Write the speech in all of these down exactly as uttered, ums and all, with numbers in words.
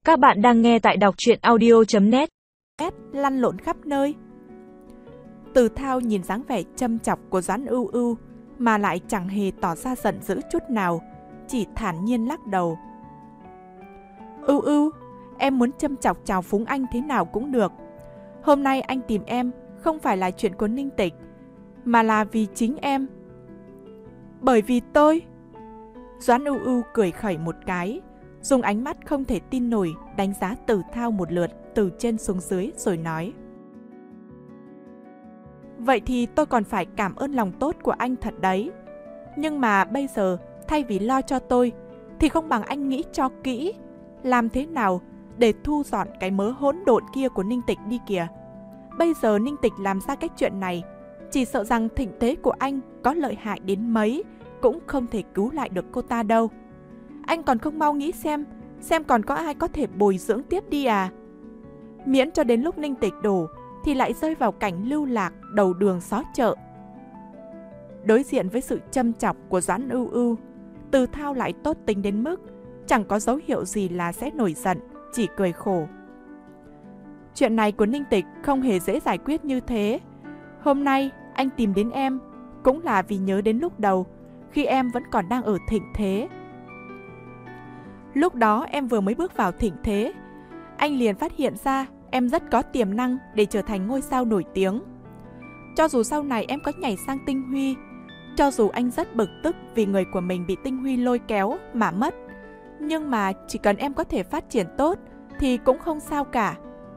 Các bạn đang nghe tại đọc truyện audio chấm net. Lăn lộn khắp nơi. Từ Thao nhìn dáng vẻ châm chọc của Doãn Ưu Ưu mà lại chẳng hề tỏ ra giận dữ chút nào, chỉ thản nhiên lắc đầu. Ưu Ưu, em muốn châm chọc chào phúng anh thế nào cũng được. Hôm nay anh tìm em không phải là chuyện của Ninh Tịch, mà là vì chính em. Bởi vì tôi. Doãn Ưu Ưu cười khẩy một cái, dùng ánh mắt không thể tin nổi đánh giá Từ Thao một lượt từ trên xuống dưới rồi nói. Vậy thì tôi còn phải cảm ơn lòng tốt của anh thật đấy. Nhưng mà bây giờ thay vì lo cho tôi thì không bằng anh nghĩ cho kỹ làm thế nào để thu dọn cái mớ hỗn độn kia của Ninh Tịch đi kìa. Bây giờ Ninh Tịch làm ra cái chuyện này, chỉ sợ rằng thịnh thế của anh có lợi hại đến mấy cũng không thể cứu lại được cô ta đâu. Anh còn không mau nghĩ xem, xem còn có ai có thể bồi dưỡng tiếp đi à? Miễn cho đến lúc Ninh Tịch đổ thì lại rơi vào cảnh lưu lạc đầu đường xó chợ. Đối diện với sự châm chọc của Doãn Ưu Ưu, Từ Thao lại tốt tính đến mức chẳng có dấu hiệu gì là sẽ nổi giận, chỉ cười khổ. Chuyện này của Ninh Tịch không hề dễ giải quyết như thế. Hôm nay anh tìm đến em cũng là vì nhớ đến lúc đầu khi em vẫn còn đang ở thịnh thế. Lúc đó em vừa mới bước vào thịnh thế, anh liền phát hiện ra em rất có tiềm năng để trở thành ngôi sao nổi tiếng. Cho dù sau này em có nhảy sang Tinh Huy, cho dù anh rất bực tức vì người của mình bị Tinh Huy lôi kéo mà mất, nhưng mà chỉ cần em có thể phát triển tốt thì cũng không sao cả.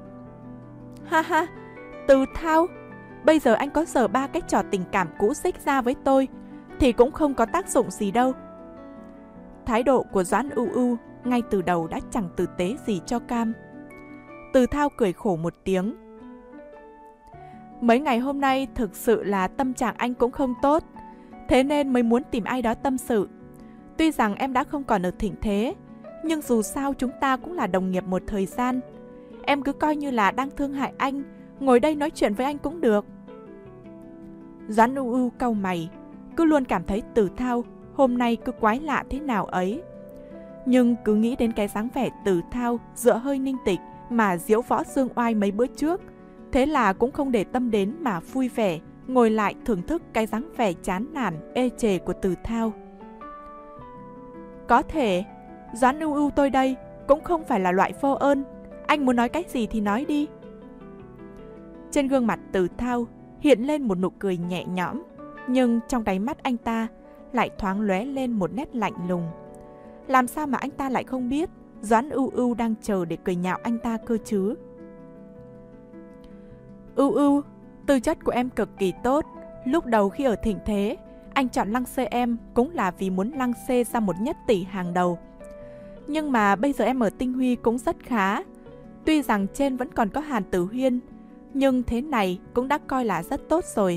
Ha ha, Từ Thao, bây giờ anh có giở ba cái trò tình cảm cũ xích ra với tôi thì cũng không có tác dụng gì đâu. Thái độ của Doãn Ưu Ưu ngay từ đầu đã chẳng tử tế gì cho cam. Từ Thao cười khổ một tiếng. Mấy ngày hôm nay thực sự là tâm trạng anh cũng không tốt, thế nên mới muốn tìm ai đó tâm sự. Tuy rằng em đã không còn ở thịnh thế, nhưng dù sao chúng ta cũng là đồng nghiệp một thời gian. Em cứ coi như là đang thương hại anh, ngồi đây nói chuyện với anh cũng được. Doãn Ưu Ưu cau mày, cứ luôn cảm thấy Từ Thao hôm nay cứ quái lạ thế nào ấy. Nhưng cứ nghĩ đến cái dáng vẻ Từ Thao dựa hơi Ninh Tịch mà diễu võ dương oai mấy bữa trước, thế là cũng không để tâm đến mà vui vẻ ngồi lại thưởng thức cái dáng vẻ chán nản ê chề của Từ Thao. Có thể Doãn Ưu Ưu tôi đây cũng không phải là loại vô ơn, anh muốn nói cái gì thì nói đi. Trên gương mặt Từ Thao hiện lên một nụ cười nhẹ nhõm, nhưng trong đáy mắt anh ta lại thoáng lóe lên một nét lạnh lùng. Làm sao mà anh ta lại không biết Doãn Ưu Ưu đang chờ để cười nhạo anh ta cơ chứ? Ưu Ưu, tư chất của em cực kỳ tốt. Lúc đầu khi ở thịnh thế, anh chọn lăng xê em cũng là vì muốn lăng xê ra một nhất tỷ hàng đầu. Nhưng mà bây giờ em ở Tinh Huy cũng rất khá. Tuy rằng trên vẫn còn có Hàn Tử Huyên, nhưng thế này cũng đã coi là rất tốt rồi.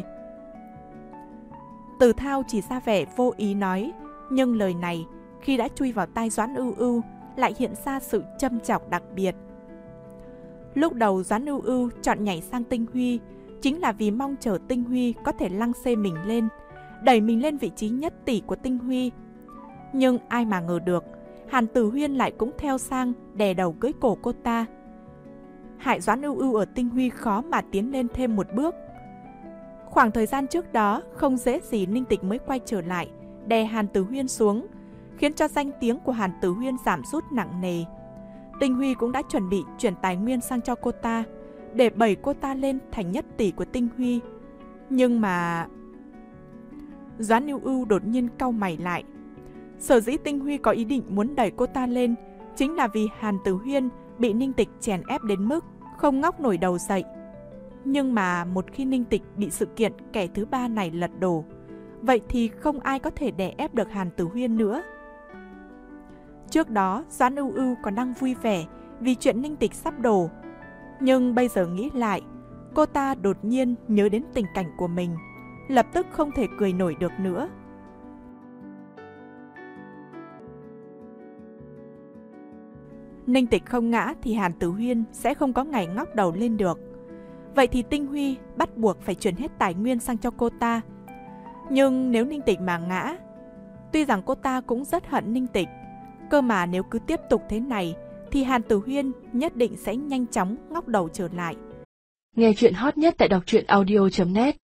Từ Thao chỉ ra vẻ vô ý nói, nhưng lời này khi đã chui vào tai Doãn Ưu Ưu lại hiện ra sự châm chọc đặc biệt. Lúc đầu Doãn Ưu Ưu chọn nhảy sang Tinh Huy chính là vì mong chờ Tinh Huy có thể lăng xê mình lên, đẩy mình lên vị trí nhất tỷ của Tinh Huy. Nhưng ai mà ngờ được, Hàn Tử Huyên lại cũng theo sang đè đầu cưỡi cổ cô ta, hại Doãn Ưu Ưu ở Tinh Huy khó mà tiến lên thêm một bước. Khoảng thời gian trước đó không dễ gì Ninh Tịch mới quay trở lại đè Hàn Tử Huyên xuống, khiến cho danh tiếng của Hàn Tử Huyên giảm sút nặng nề. Tinh Huy cũng đã chuẩn bị chuyển tài nguyên sang cho cô ta để đẩy cô ta lên thành nhất tỷ của Tinh Huy. Nhưng mà... Doãn Ưu Ưu đột nhiên cau mày lại. Sở dĩ Tinh Huy có ý định muốn đẩy cô ta lên chính là vì Hàn Tử Huyên bị Ninh Tịch chèn ép đến mức không ngóc nổi đầu dậy. Nhưng mà một khi Ninh Tịch bị sự kiện kẻ thứ ba này lật đổ, vậy thì không ai có thể đè ép được Hàn Tử Huyên nữa. Trước đó Doãn Ưu Ưu còn đang vui vẻ vì chuyện Ninh Tịch sắp đổ, nhưng bây giờ nghĩ lại, cô ta đột nhiên nhớ đến tình cảnh của mình, lập tức không thể cười nổi được nữa. Ninh Tịch không ngã thì Hàn Tử Huyên sẽ không có ngày ngóc đầu lên được. Vậy thì Tinh Huy bắt buộc phải chuyển hết tài nguyên sang cho cô ta. Nhưng nếu Ninh Tịch mà ngã, tuy rằng cô ta cũng rất hận Ninh Tịch, cơ mà nếu cứ tiếp tục thế này thì Hàn Tử Huyên nhất định sẽ nhanh chóng ngóc đầu trở lại. Nghe chuyện hot nhất tại đọc truyện audio chấm net.